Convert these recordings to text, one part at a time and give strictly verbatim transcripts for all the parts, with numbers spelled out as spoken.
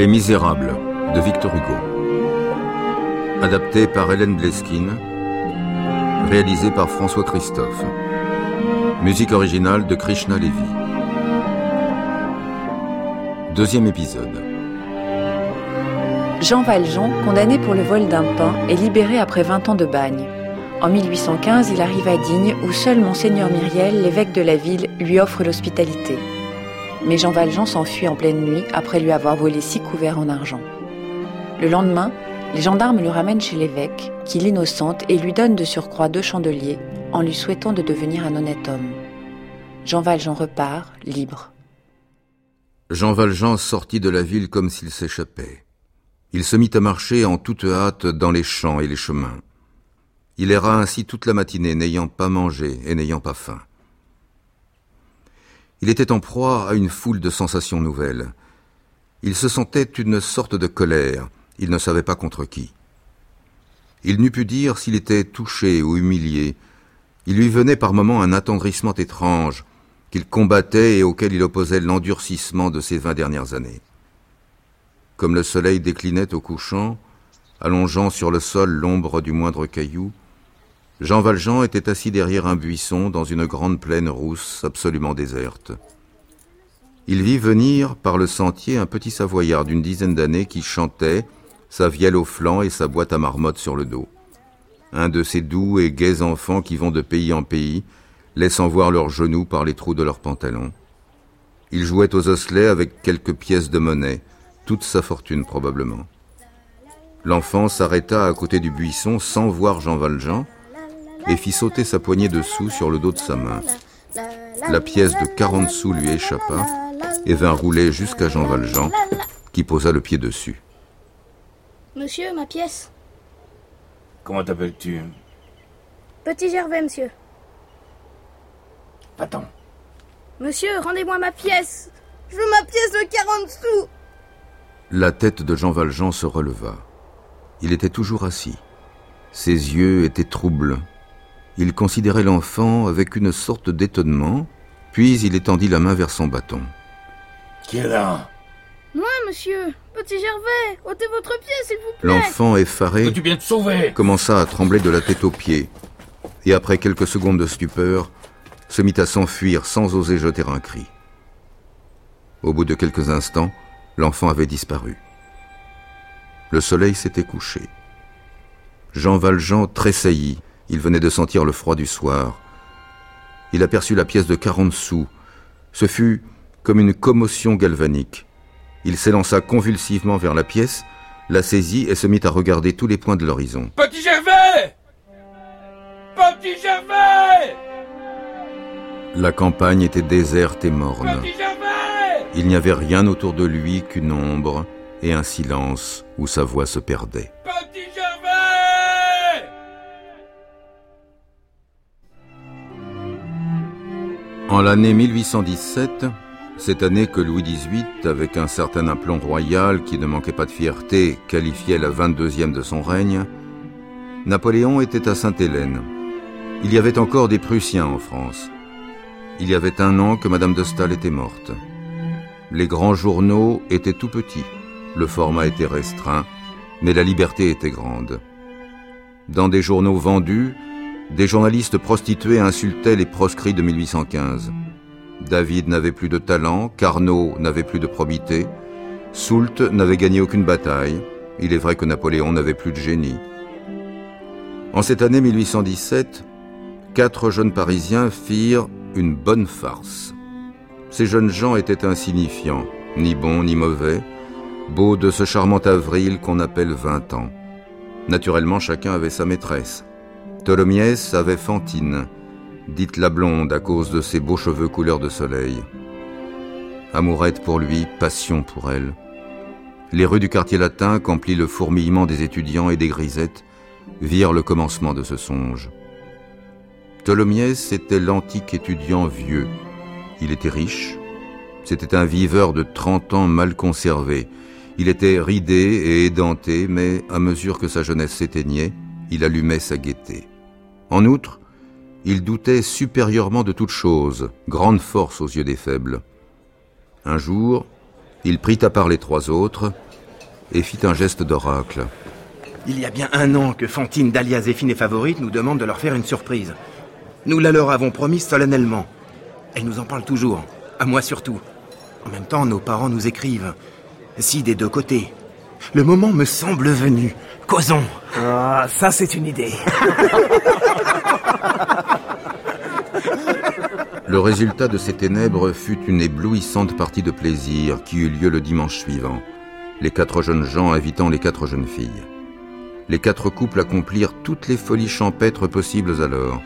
Les Misérables de Victor Hugo. Adapté par Hélène Bleskine. Réalisé par François Christophe. Musique originale de Krishna Levi. Deuxième épisode. Jean Valjean, condamné pour le vol d'un pain, est libéré après vingt ans de bagne. En mille huit cent quinze, il arrive à Digne, où seul Monseigneur Myriel, l'évêque de la ville, lui offre l'hospitalité. Mais Jean Valjean s'enfuit en pleine nuit après lui avoir volé six couverts en argent. Le lendemain, les gendarmes le ramènent chez l'évêque, qui l'innocente et lui donne de surcroît deux chandeliers, en lui souhaitant de devenir un honnête homme. Jean Valjean repart, libre. Jean Valjean sortit de la ville comme s'il s'échappait. Il se mit à marcher en toute hâte dans les champs et les chemins. Il erra ainsi toute la matinée, n'ayant pas mangé et n'ayant pas faim. Il était en proie à une foule de sensations nouvelles. Il se sentait une sorte de colère, il ne savait pas contre qui. Il n'eût pu dire s'il était touché ou humilié. Il lui venait par moments un attendrissement étrange, qu'il combattait et auquel il opposait l'endurcissement de ces vingt dernières années. Comme le soleil déclinait au couchant, allongeant sur le sol l'ombre du moindre caillou, Jean Valjean était assis derrière un buisson dans une grande plaine rousse absolument déserte. Il vit venir par le sentier un petit Savoyard d'une dizaine d'années qui chantait, sa vielle au flanc et sa boîte à marmotte sur le dos. Un de ces doux et gais enfants qui vont de pays en pays, laissant voir leurs genoux par les trous de leurs pantalons. Il jouait aux osselets avec quelques pièces de monnaie, toute sa fortune probablement. L'enfant s'arrêta à côté du buisson sans voir Jean Valjean, et fit sauter sa poignée de sous sur le dos de sa main. La pièce de quarante sous lui échappa et vint rouler jusqu'à Jean Valjean, qui posa le pied dessus. Monsieur, ma pièce. Comment t'appelles-tu? Petit Gervais, monsieur. Attends. Monsieur, rendez-moi ma pièce. Je veux ma pièce de quarante sous. La tête de Jean Valjean se releva. Il était toujours assis. Ses yeux étaient troubles. Il considérait l'enfant avec une sorte d'étonnement, puis il étendit la main vers son bâton. Qui est là? Moi, monsieur. Petit Gervais, ôtez votre pied, s'il vous plaît. L'enfant effaré Peux-tu bien te sauver? Commença à trembler de la tête aux pieds, et après quelques secondes de stupeur, se mit à s'enfuir sans oser jeter un cri. Au bout de quelques instants, l'enfant avait disparu. Le soleil s'était couché. Jean Valjean tressaillit. Il venait de sentir le froid du soir. Il aperçut la pièce de quarante sous. Ce fut comme une commotion galvanique. Il s'élança convulsivement vers la pièce, la saisit et se mit à regarder tous les points de l'horizon. Petit Gervais! Petit Gervais! La campagne était déserte et morne. Petit Gervais! Il n'y avait rien autour de lui qu'une ombre et un silence où sa voix se perdait. Petit Gervais! En l'année mille huit cent dix-sept, cette année que Louis dix-huit, avec un certain aplomb royal qui ne manquait pas de fierté, qualifiait la vingt-deuxième de son règne, Napoléon était à Sainte-Hélène. Il y avait encore des Prussiens en France. Il y avait un an que Madame de Staël était morte. Les grands journaux étaient tout petits, le format était restreint, mais la liberté était grande. Dans des journaux vendus, des journalistes prostitués insultaient les proscrits de mille huit cent quinze. David n'avait plus de talent, Carnot n'avait plus de probité, Soult n'avait gagné aucune bataille. Il est vrai que Napoléon n'avait plus de génie. En cette année mille huit cent dix-sept, quatre jeunes Parisiens firent une bonne farce. Ces jeunes gens étaient insignifiants, ni bons ni mauvais, beaux de ce charmant avril qu'on appelle vingt ans. Naturellement, chacun avait sa maîtresse. Tholomyès avait Fantine, dite la blonde à cause de ses beaux cheveux couleur de soleil. Amourette pour lui, passion pour elle. Les rues du quartier latin, qu'emplit le fourmillement des étudiants et des grisettes, virent le commencement de ce songe. Tholomyès était l'antique étudiant vieux. Il était riche. C'était un viveur de trente ans mal conservé. Il était ridé et édenté, mais à mesure que sa jeunesse s'éteignait, il allumait sa gaieté. En outre, il doutait supérieurement de toute chose, grande force aux yeux des faibles. Un jour, il prit à part les trois autres et fit un geste d'oracle. Il y a bien un an que Fantine, Dahlia, Zéphine et Favorite nous demandent de leur faire une surprise. Nous la leur avons promis solennellement. Elle nous en parle toujours, à moi surtout. En même temps, nos parents nous écrivent. Si des deux côtés. Le moment me semble venu. Causons. Ah, ça c'est une idée. Le résultat de ces ténèbres fut une éblouissante partie de plaisir qui eut lieu le dimanche suivant, les quatre jeunes gens invitant les quatre jeunes filles. Les quatre couples accomplirent toutes les folies champêtres possibles alors.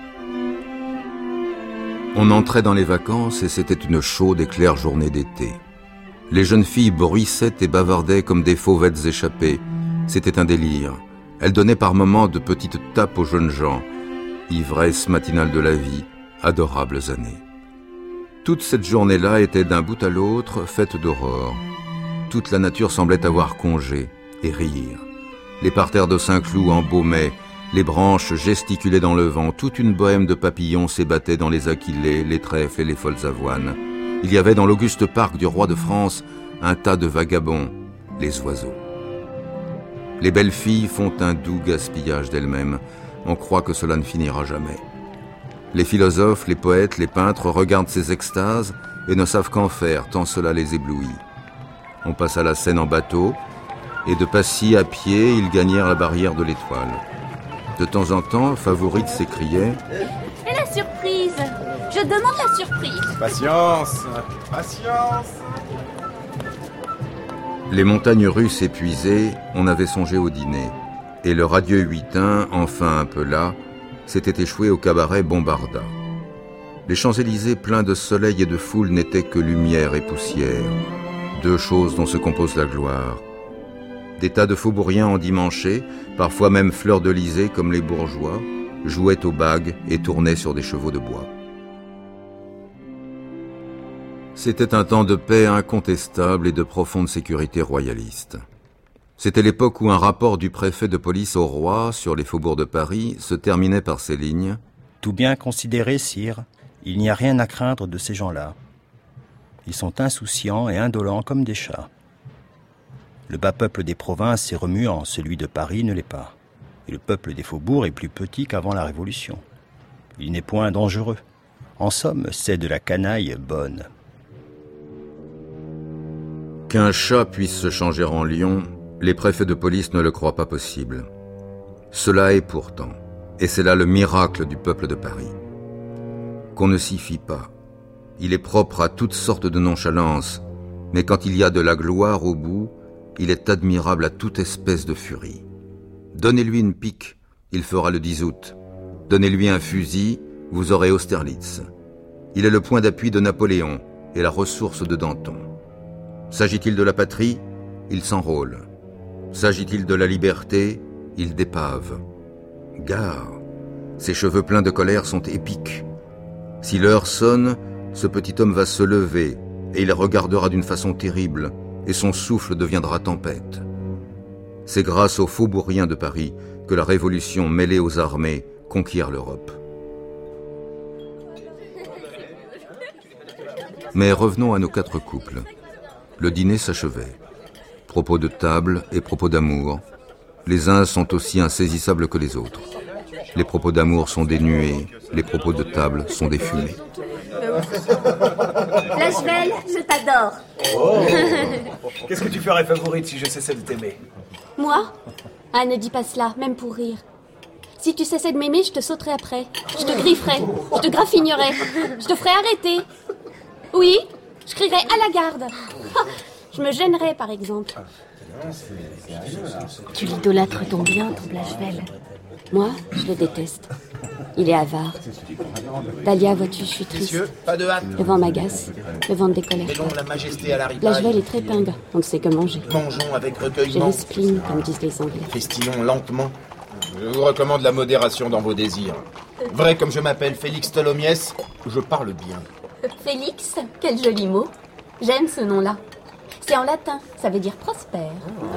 On entrait dans les vacances et c'était une chaude et claire journée d'été. Les jeunes filles bruissaient et bavardaient comme des fauvettes échappées. C'était un délire. Elles donnaient par moments de petites tapes aux jeunes gens. Ivresse matinale de la vie, adorables années. Toute cette journée-là était d'un bout à l'autre faite d'aurore. Toute la nature semblait avoir congé et rire. Les parterres de Saint-Cloud embaumaient, les branches gesticulaient dans le vent, toute une bohème de papillons s'ébattait dans les aquilées, les trèfles et les folles avoines. Il y avait dans l'auguste parc du roi de France un tas de vagabonds, les oiseaux. Les belles filles font un doux gaspillage d'elles-mêmes. On croit que cela ne finira jamais. Les philosophes, les poètes, les peintres regardent ces extases et ne savent qu'en faire tant cela les éblouit. On passa la Seine en bateau, et de Passy à pied, ils gagnèrent la barrière de l'Étoile. De temps en temps, Favorite s'écriait « Et la surprise? Je demande la surprise !» Patience, patience. Les montagnes russes épuisées, on avait songé au dîner. Et le radieux huitain, enfin un peu là, s'était échoué au cabaret Bombarda. Les Champs-Élysées pleins de soleil et de foule n'étaient que lumière et poussière, deux choses dont se compose la gloire. Des tas de faubouriens endimanchés, parfois même fleur-de-lysée comme les bourgeois, jouaient aux bagues et tournaient sur des chevaux de bois. C'était un temps de paix incontestable et de profonde sécurité royaliste. C'était l'époque où un rapport du préfet de police au roi sur les faubourgs de Paris se terminait par ces lignes. « Tout bien considéré, sire, il n'y a rien à craindre de ces gens-là. Ils sont insouciants et indolents comme des chats. Le bas peuple des provinces est remuant, celui de Paris ne l'est pas. Et le peuple des faubourgs est plus petit qu'avant la Révolution. Il n'est point dangereux. En somme, c'est de la canaille bonne. » Qu'un chat puisse se changer en lion, les préfets de police ne le croient pas possible. Cela est pourtant, et c'est là le miracle du peuple de Paris. Qu'on ne s'y fie pas. Il est propre à toutes sortes de nonchalance, mais quand il y a de la gloire au bout, il est admirable à toute espèce de furie. Donnez-lui une pique, il fera le dix août. Donnez-lui un fusil, vous aurez Austerlitz. Il est le point d'appui de Napoléon et la ressource de Danton. S'agit-il de la patrie, il s'enrôle. S'agit-il de la liberté, il dépave. Gare, ses cheveux pleins de colère sont épiques. Si l'heure sonne, ce petit homme va se lever et il regardera d'une façon terrible et son souffle deviendra tempête. C'est grâce aux faubouriens de Paris que la Révolution mêlée aux armées conquiert l'Europe. Mais revenons à nos quatre couples. Le dîner s'achevait. Propos de table et propos d'amour. Les uns sont aussi insaisissables que les autres. Les propos d'amour sont des nuées, les propos de table sont des fumées. Blachevelle, je t'adore. Oh. Qu'est-ce que tu ferais, Favorite, si je cessais de t'aimer? Moi? Ah, ne dis pas cela, même pour rire. Si tu cessais de m'aimer, je te sauterais après. Je te grifferais, je te graffinerais, je te ferais arrêter. Oui, je crierais à la garde. Je me gênerais, par exemple. Tu l'idolâtres ton bien, ton Blachevelle. Moi, je le déteste. Il est avare. Dahlia, vois-tu, je suis triste. Messieurs, pas de hâte. Le vent m'agace, le vent décolère. Mêlons la majesté à la ripaille. Blachevelle est très pingre, on ne sait que manger. Mangeons avec J'ai recueillement. le spleen, comme disent les Anglais. Festinons lentement. Je vous recommande la modération dans vos désirs. Vrai comme je m'appelle Félix Tholomyès, je parle bien. Félix, quel joli mot. J'aime ce nom-là. C'est en latin, ça veut dire prospère.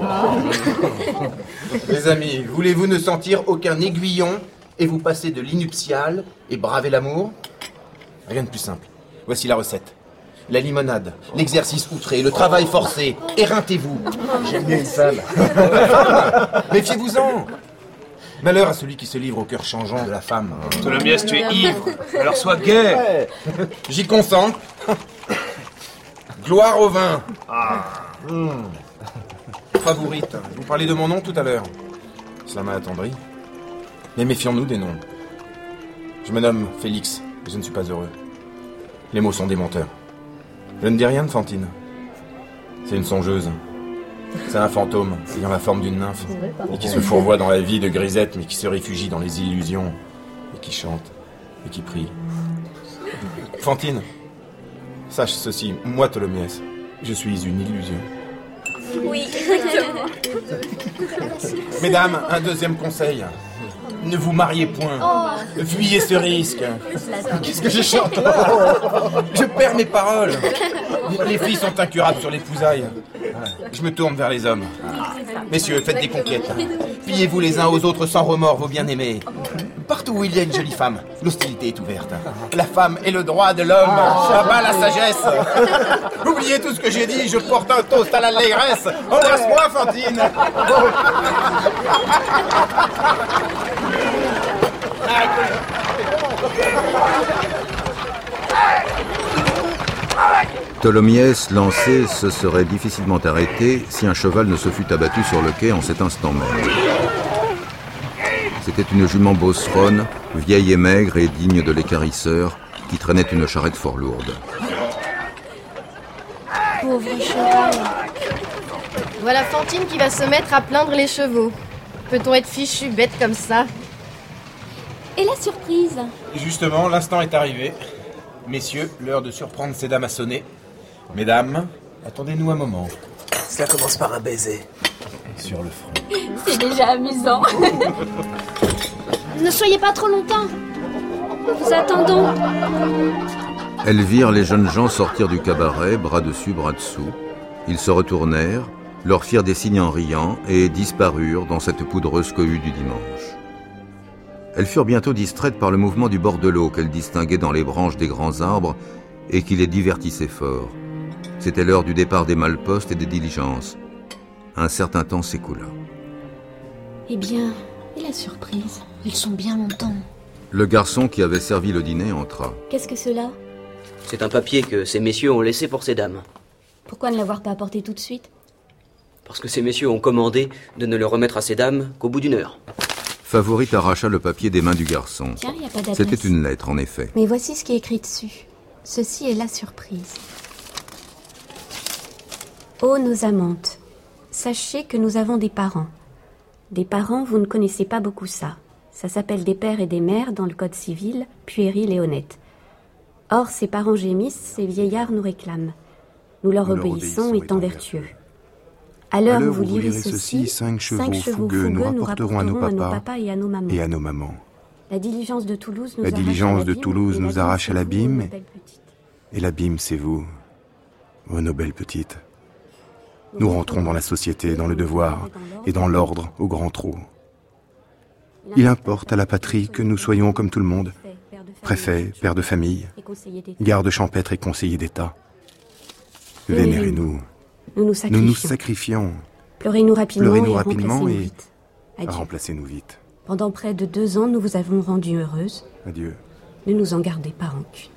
Mes amis, voulez-vous ne sentir aucun aiguillon et vous passer de l'innuptial et braver l'amour? Rien de plus simple. Voici la recette. La limonade, l'exercice outré, le travail forcé. Éreintez-vous. J'aime bien une femme. Méfiez-vous-en. Malheur à celui qui se livre au cœur changeant de la femme. Tholomyès, tu es ivre. Alors sois gai. J'y consens. Gloire au vin. Ah. Mmh. Favorite, vous parliez de mon nom tout à l'heure. Cela m'a attendri. Mais méfions-nous des noms. Je me nomme Félix, et je ne suis pas heureux. Les mots sont des menteurs. Je ne dis rien de Fantine. C'est une songeuse. C'est un fantôme, ayant la forme d'une nymphe, et qui se fourvoie dans la vie de grisette, mais qui se réfugie dans les illusions, et qui chante, et qui prie. Fantine, sache ceci, moi Tholomyès, je suis une illusion. Oui, exactement. Mesdames, un deuxième conseil. Ne vous mariez point. Oh. Fuyez ce risque. Qu'est-ce que je chante? Je perds mes paroles. Les filles sont incurables sur l'épousaille. Je me tourne vers les hommes. Messieurs, faites des conquêtes. Pillez-vous les uns aux autres sans remords, vos bien-aimés. Partout où il y a une jolie femme, l'hostilité est ouverte. La femme est le droit de l'homme. Là-bas, la sagesse. Oubliez tout ce que j'ai dit, je porte un toast à l'allégresse. Embrasse-moi, Fantine. Tholomyès, lancé, se serait difficilement arrêté si un cheval ne se fût abattu sur le quai en cet instant même. C'était une jument beauceronne, vieille et maigre et digne de l'équarrisseur, qui traînait une charrette fort lourde. Pauvre cheval. Voilà Fantine qui va se mettre à plaindre les chevaux. Peut-on être fichu bête comme ça? Et la surprise? Justement, l'instant est arrivé. Messieurs, l'heure de surprendre ces dames a sonné. Mesdames, attendez-nous un moment. Cela commence par un baiser. Sur le front. C'est déjà amusant. Ne soyez pas trop longtemps. Nous vous attendons. Elles virent les jeunes gens sortir du cabaret, bras dessus, bras dessous. Ils se retournèrent, leur firent des signes en riant et disparurent dans cette poudreuse cohue du dimanche. Elles furent bientôt distraites par le mouvement du bord de l'eau qu'elles distinguaient dans les branches des grands arbres et qui les divertissait fort. C'était l'heure du départ des malle-postes et des diligences. Un certain temps s'écoula. Eh bien, et la surprise? Ils sont bien longtemps. Le garçon qui avait servi le dîner entra. Qu'est-ce que cela? C'est un papier que ces messieurs ont laissé pour ces dames. Pourquoi ne l'avoir pas apporté tout de suite? Parce que ces messieurs ont commandé de ne le remettre à ces dames qu'au bout d'une heure. Favorite arracha le papier des mains du garçon. Tiens, il n'y a pas d'adresse. C'était une lettre, en effet. Mais voici ce qui est écrit dessus. Ceci est la surprise. Ô nos amantes, sachez que nous avons des parents. Des parents, vous ne connaissez pas beaucoup ça. Ça s'appelle des pères et des mères dans le code civil, puéril et honnête. Or, ces parents gémissent, ces vieillards nous réclament. Nous leur nous obéissons, étant vertueux. À l'heure où vous lirez ceci, cinq chevaux, cinq chevaux fougueux, fougueux nous rapporteront à nos papas, papas et à nos mamans. Et à nos mamans. La diligence de Toulouse nous, La diligence de Toulouse nous arrache à l'abîme, et, et l'abîme, c'est vous, ô nos belles petites. Nous rentrons dans la société, dans le devoir, et dans l'ordre au grand trot. Il importe à la patrie que nous soyons comme tout le monde, préfet, père de famille, garde champêtre et conseiller d'État. Vénérez-nous. Nous nous sacrifions. Nous nous sacrifions. Pleurez-nous rapidement, Pleurez-nous et rapidement remplacez-nous et vite. Adieu. remplacez-nous vite. Pendant près de deux ans, nous vous avons rendu heureuse. Adieu. Ne nous en gardez pas rancune.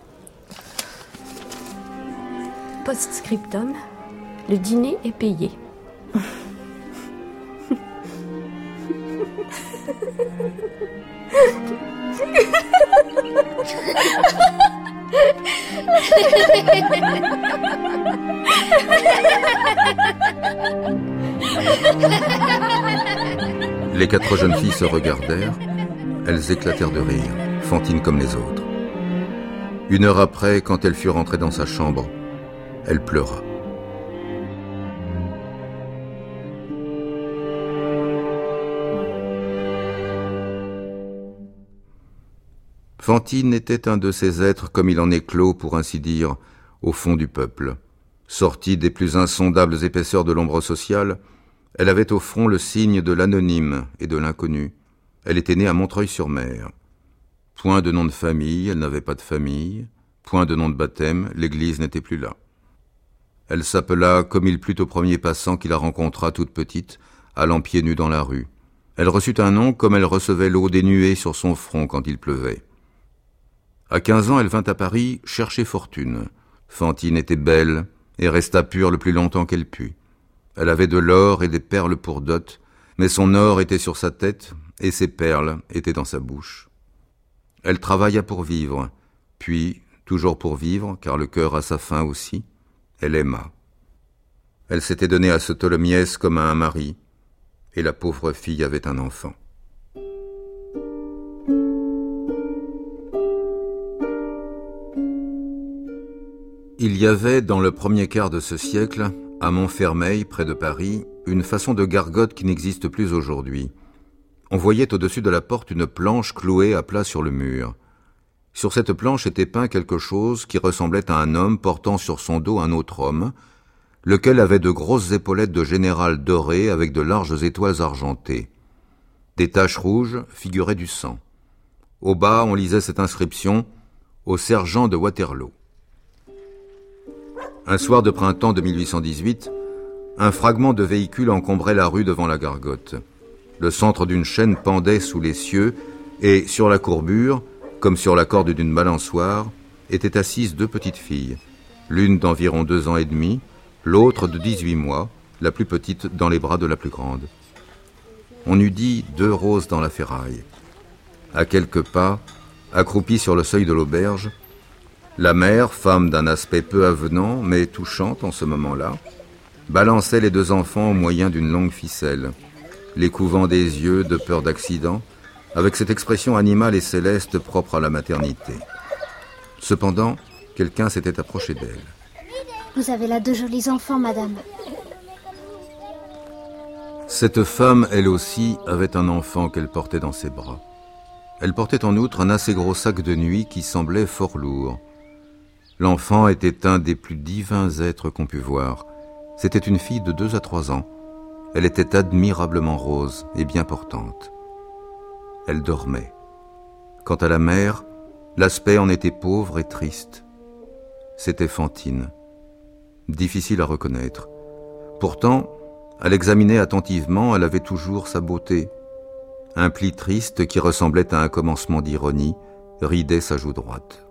Post-scriptum, le dîner est payé. Les quatre jeunes filles se regardèrent. Elles éclatèrent de rire, Fantine comme les autres. Une heure après, quand elle fut rentrée dans sa chambre, elle pleura. Fantine était un de ces êtres comme il en éclot, pour ainsi dire, au fond du peuple. Sortie des plus insondables épaisseurs de l'ombre sociale, elle avait au front le signe de l'anonyme et de l'inconnu. Elle était née à Montreuil-sur-Mer. Point de nom de famille, elle n'avait pas de famille. Point de nom de baptême, l'église n'était plus là. Elle s'appela comme il plut au premier passant qui la rencontra toute petite, allant pieds nus dans la rue. Elle reçut un nom comme elle recevait l'eau des nuées sur son front quand il pleuvait. À quinze ans, elle vint à Paris chercher fortune. Fantine était belle et resta pure le plus longtemps qu'elle put. Elle avait de l'or et des perles pour dot, mais son or était sur sa tête et ses perles étaient dans sa bouche. Elle travailla pour vivre, puis, toujours pour vivre, car le cœur a sa fin aussi, elle aima. Elle s'était donnée à ce Tholomyès comme à un mari, et la pauvre fille avait un enfant. Il y avait, dans le premier quart de ce siècle, à Montfermeil, près de Paris, une façon de gargote qui n'existe plus aujourd'hui. On voyait au-dessus de la porte une planche clouée à plat sur le mur. Sur cette planche était peint quelque chose qui ressemblait à un homme portant sur son dos un autre homme, lequel avait de grosses épaulettes de général dorées avec de larges étoiles argentées. Des taches rouges figuraient du sang. Au bas, on lisait cette inscription « Au sergent de Waterloo ». Un soir de printemps de mille huit cent dix-huit, un fragment de véhicule encombrait la rue devant la gargote. Le centre d'une chaîne pendait sous les cieux et, sur la courbure, comme sur la corde d'une balançoire, étaient assises deux petites filles, l'une d'environ deux ans et demi, l'autre de dix-huit mois, la plus petite dans les bras de la plus grande. On eût dit deux roses dans la ferraille. À quelques pas, accroupie sur le seuil de l'auberge, la mère, femme d'un aspect peu avenant, mais touchante en ce moment-là, balançait les deux enfants au moyen d'une longue ficelle, les couvant des yeux de peur d'accident, avec cette expression animale et céleste propre à la maternité. Cependant, quelqu'un s'était approché d'elle. Vous avez là deux jolis enfants, madame. Cette femme, elle aussi, avait un enfant qu'elle portait dans ses bras. Elle portait en outre un assez gros sac de nuit qui semblait fort lourd. L'enfant était un des plus divins êtres qu'on pût voir. C'était une fille de deux à trois ans. Elle était admirablement rose et bien portante. Elle dormait. Quant à la mère, l'aspect en était pauvre et triste. C'était Fantine. Difficile à reconnaître. Pourtant, à l'examiner attentivement, elle avait toujours sa beauté. Un pli triste qui ressemblait à un commencement d'ironie ridait sa joue droite.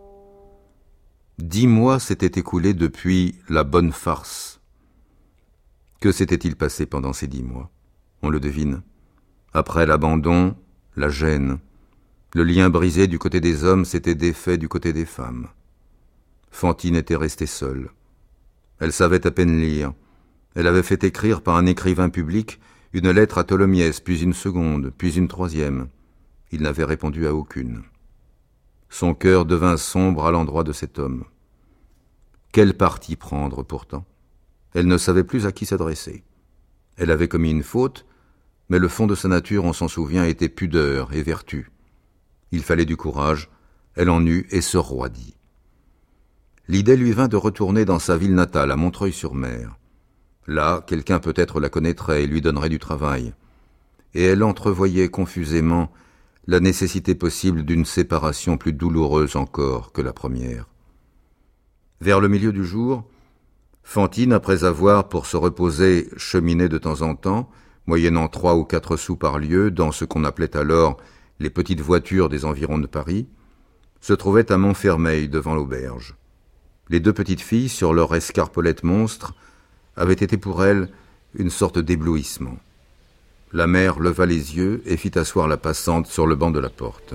Dix mois s'étaient écoulés depuis la bonne farce. Que s'était-il passé pendant ces dix mois? On le devine. Après l'abandon, la gêne. Le lien brisé du côté des hommes s'était défait du côté des femmes. Fantine était restée seule. Elle savait à peine lire. Elle avait fait écrire par un écrivain public une lettre à Tholomyès, puis une seconde, puis une troisième. Il n'avait répondu à aucune. Son cœur devint sombre à l'endroit de cet homme. Quel parti prendre pourtant? Elle ne savait plus à qui s'adresser. Elle avait commis une faute, mais le fond de sa nature, on s'en souvient, était pudeur et vertu. Il fallait du courage, elle en eut et se roidit. L'idée lui vint de retourner dans sa ville natale, à Montreuil-sur-Mer. Là, quelqu'un peut-être la connaîtrait et lui donnerait du travail. Et elle entrevoyait confusément la nécessité possible d'une séparation plus douloureuse encore que la première. Vers le milieu du jour, Fantine, après avoir, pour se reposer, cheminé de temps en temps, moyennant trois ou quatre sous par lieue, dans ce qu'on appelait alors les petites voitures des environs de Paris, se trouvait à Montfermeil devant l'auberge. Les deux petites filles, sur leur escarpolette monstre, avaient été pour elle une sorte d'éblouissement. La mère leva les yeux et fit asseoir la passante sur le banc de la porte.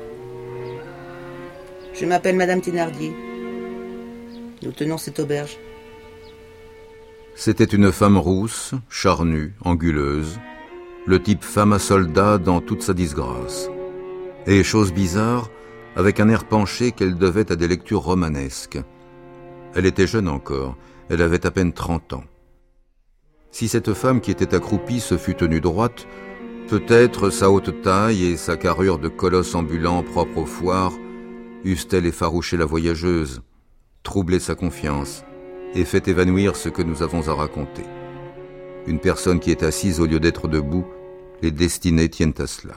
Je m'appelle Madame Thénardier. Nous tenons cette auberge. C'était une femme rousse, charnue, anguleuse, le type femme à soldat dans toute sa disgrâce. Et, chose bizarre, avec un air penché qu'elle devait à des lectures romanesques. Elle était jeune encore, elle avait à peine trente ans. Si cette femme qui était accroupie se fût tenue droite, peut-être sa haute taille et sa carrure de colosse ambulant propre aux foires eussent-elles effarouché la voyageuse, troublé sa confiance et fait évanouir ce que nous avons à raconter. Une personne qui est assise au lieu d'être debout, les destinées tiennent à cela.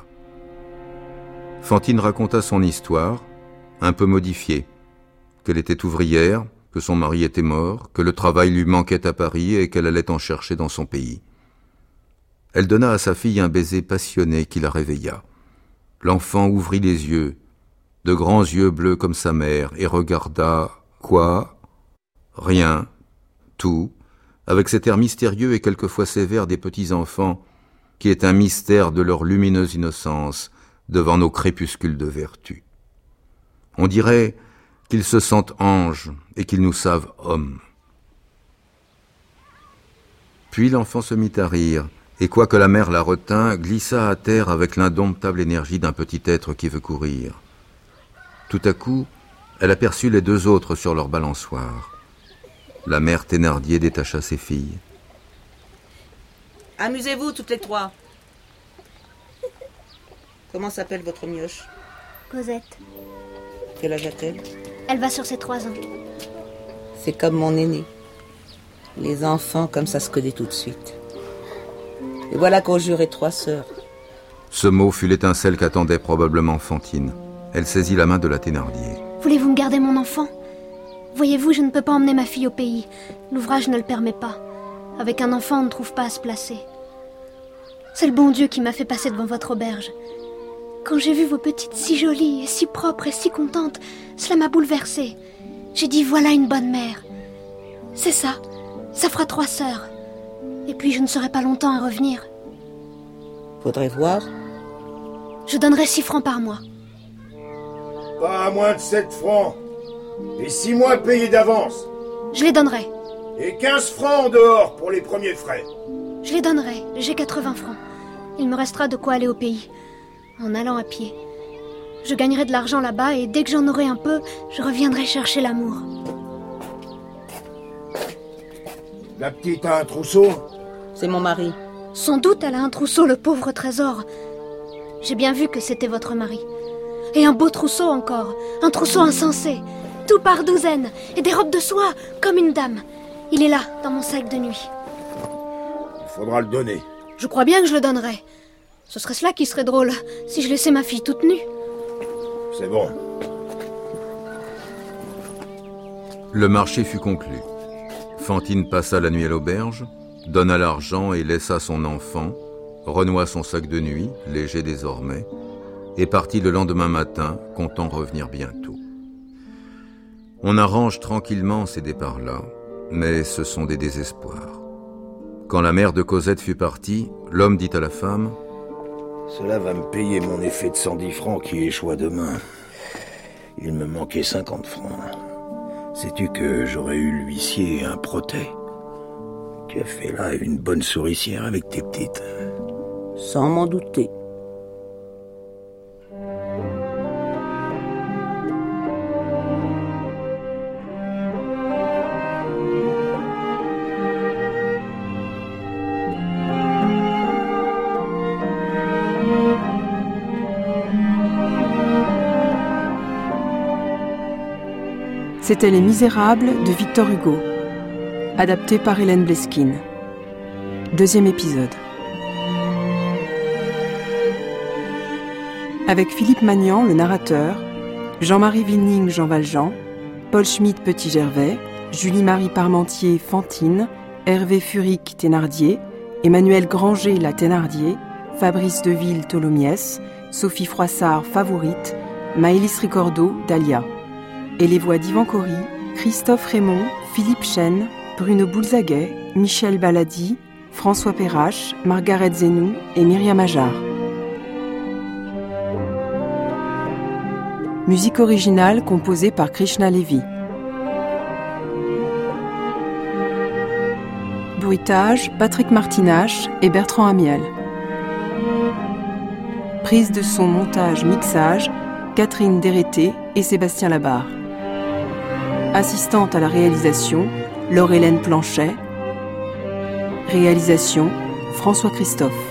Fantine raconta son histoire, un peu modifiée, qu'elle était ouvrière, que son mari était mort, que le travail lui manquait à Paris et qu'elle allait en chercher dans son pays. Elle donna à sa fille un baiser passionné qui la réveilla. L'enfant ouvrit les yeux, de grands yeux bleus comme sa mère, et regarda, quoi? Rien, tout, avec cet air mystérieux et quelquefois sévère des petits enfants, qui est un mystère de leur lumineuse innocence devant nos crépuscules de vertu. On dirait qu'ils se sentent anges et qu'ils nous savent hommes. Puis l'enfant se mit à rire, et quoique la mère la retint, glissa à terre avec l'indomptable énergie d'un petit être qui veut courir. Tout à coup, elle aperçut les deux autres sur leur balançoire. La mère Thénardier détacha ses filles. Amusez-vous toutes les trois. Comment s'appelle votre mioche? Cosette. Quel âge a-t-elle? Elle va sur ses trois ans. C'est comme mon aîné. Les enfants, comme ça se connaît tout de suite. Et voilà qu'on jurait trois sœurs. Ce mot fut l'étincelle qu'attendait probablement Fantine. Elle saisit la main de la Thénardier. Voulez-vous me garder mon enfant? Voyez-vous, je ne peux pas emmener ma fille au pays. L'ouvrage ne le permet pas. Avec un enfant, on ne trouve pas à se placer. C'est le bon Dieu qui m'a fait passer devant votre auberge. Quand j'ai vu vos petites si jolies, et si propres et si contentes, cela m'a bouleversée. J'ai dit, voilà une bonne mère. C'est ça, ça fera trois sœurs. Et puis je ne serai pas longtemps à revenir. Faudrait voir. Je donnerai six francs par mois. Pas à moins de sept francs. Et six mois payés d'avance. Je les donnerai. Et quinze francs en dehors pour les premiers frais. Je les donnerai, j'ai quatre-vingts francs. Il me restera de quoi aller au pays, en allant à pied. Je gagnerai de l'argent là-bas et dès que j'en aurai un peu, je reviendrai chercher l'amour. La petite a un trousseau? C'est mon mari. Sans doute elle a un trousseau, le pauvre trésor. J'ai bien vu que c'était votre mari. Et un beau trousseau encore, un trousseau insensé, tout par douzaines, et des robes de soie, comme une dame. Il est là, dans mon sac de nuit. Il faudra le donner. Je crois bien que je le donnerai. Ce serait cela qui serait drôle, si je laissais ma fille toute nue. C'est bon. Le marché fut conclu. Fantine passa la nuit à l'auberge, donna l'argent et laissa son enfant, renoua son sac de nuit, léger désormais, et partit le lendemain matin, comptant revenir bientôt. On arrange tranquillement ces départs-là, mais ce sont des désespoirs. Quand la mère de Cosette fut partie, l'homme dit à la femme: « Cela va me payer mon effet de cent dix francs qui échoua demain. Il me manquait cinquante francs. Sais-tu que j'aurais eu l'huissier et un protêt? Tu as fait là une bonne souricière avec tes petites. » Sans m'en douter. C'était Les Misérables de Victor Hugo, adapté par Hélène Bleskine. Deuxième épisode. Avec Philippe Magnan, le narrateur, Jean-Marie Vinning, Jean Valjean, Paul Schmitt, Petit Gervais, Julie-Marie Parmentier, Fantine, Hervé Furic, Thénardier, Emmanuel Granger, la Thénardier, Fabrice Deville, Tholomyès, Sophie Froissart, Favorite, Maëlys Ricordo, Dahlia. Et les voix d'Yvan Cory, Christophe Raymond, Philippe Chêne, Bruno Boulzaguet, Michel Baladi, François Perrache, Margaret Zenou et Myriam Ajar. Musique originale composée par Krishna Levy. Bruitage, Patrick Martinache et Bertrand Amiel. Prise de son, montage, mixage, Catherine Dérété et Sébastien Labarre. Assistante à la réalisation, Laure-Hélène Planchet. Réalisation, François Christophe.